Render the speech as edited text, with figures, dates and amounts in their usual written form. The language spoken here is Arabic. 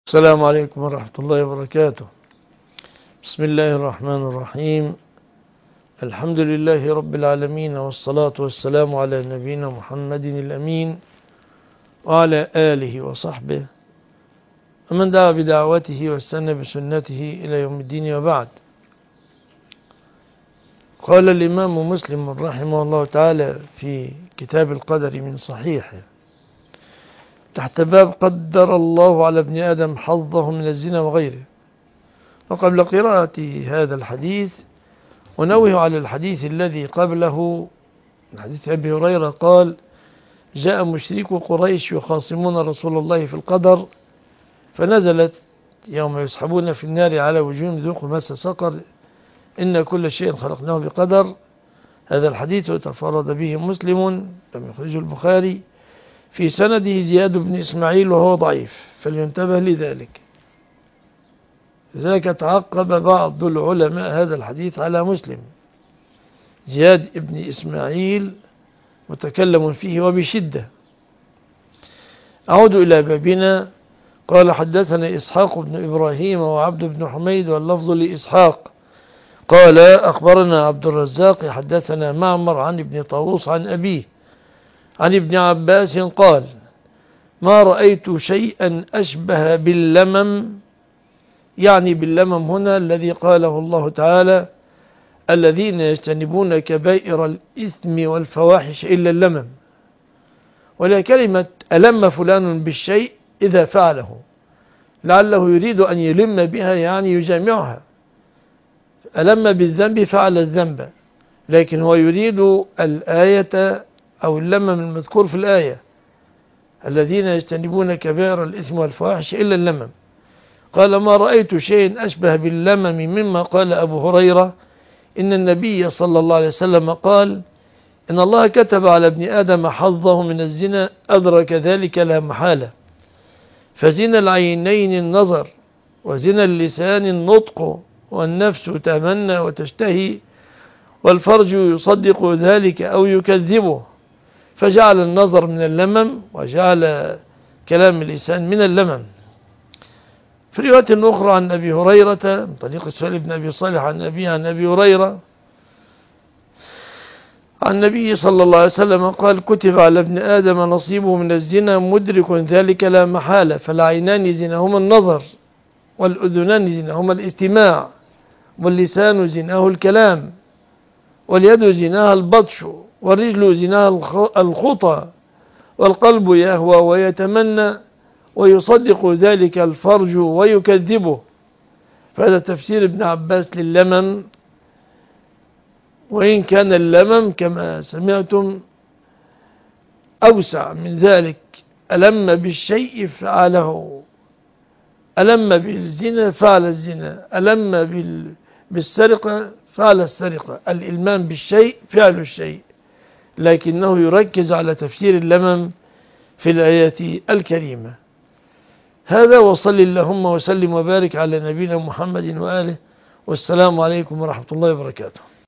السلام عليكم ورحمة الله وبركاته. بسم الله الرحمن الرحيم. الحمد لله رب العالمين، والصلاة والسلام على نبينا محمد الأمين وعلى آله وصحبه ومن دعا بدعوته واستنى بسنته إلى يوم الدين، وبعد. قال الإمام مسلم رحمه الله تعالى في كتاب القدر من صحيحه تحت باب قدر الله على ابن آدم حظه من الزنا وغيره. وقبل قراءة هذا الحديث ونوه على الحديث الذي قبله، حديث أبي هريرة قال: جاء مشركو قريش يخاصمون رسول الله في القدر، فنزلت يوم يسحبون في النار على وجوههم ذوقوا مس سقر إن كل شيء خلقناه بقدر. هذا الحديث تفرد به مسلم، لم يخرجه البخاري. في سنده زياد بن إسماعيل وهو ضعيف، فلينتبه لذلك. لذلك تعقب بعض العلماء هذا الحديث على مسلم. زياد بن إسماعيل متكلم فيه وبشدة. أعود إلى بابنا. قال: حدثنا إسحاق بن إبراهيم وعبد بن حميد، واللفظ لإسحاق قال: أخبرنا عبد الرزاق حدثنا معمر عن ابن طاووس عن أبيه عن ابن عباس قال: ما رأيت شيئا أشبه باللمم، يعني باللمم هنا الذي قاله الله تعالى: الذين يجتنبون كبائر الإثم والفواحش إلا اللمم. ولا كلمة ألم فلان بالشيء إذا فعله، لعله يريد أن يلم بها، يعني يجامعها. ألم بالذنب فعل الذنب، لكن هو يريد الآية أو اللمم المذكور في الآية: الذين يجتنبون كبائر الإثم والفواحش إلا اللمم. قال: ما رأيت شيء أشبه باللمم مما قال أبو هريرة إن النبي صلى الله عليه وسلم قال: إن الله كتب على ابن آدم حظه من الزنا، أدرك ذلك لا محالة. فزنا العينين النظر، وزنا اللسان النطق، والنفس تمنى وتشتهي، والفرج يصدق ذلك أو يكذبه. فجعل النظر من اللمم، وجعل كلام اللسان من اللمم. في رواية أخرى عن أبي هريرة من طريق سهيل بن أبي صالح عن أبي هريرة عن النبي صلى الله عليه وسلم قال: كتب على ابن آدم نصيبه من الزنا، مدرك ذلك لا محالة. فالعينان زناهما النظر، والأذنان زناهما الاستماع، واللسان زناه الكلام، واليد زناها البطش، والرجل زناها الخطى، والقلب يهوى ويتمنى، ويصدق ذلك الفرج ويكذبه. فهذا تفسير ابن عباس لللمم. وإن كان اللمم كما سمعتم أوسع من ذلك: ألم بالشيء فعله، ألم بالزنا فعل الزنا، ألم بالسرقة فعل السرقة. الإلمام بالشيء فعل الشيء، لكنه يركز على تفسير اللمم في الآية الكريمة. هذا، وصل اللهم وسلم وبارك على نبينا محمد وآله، والسلام عليكم ورحمة الله وبركاته.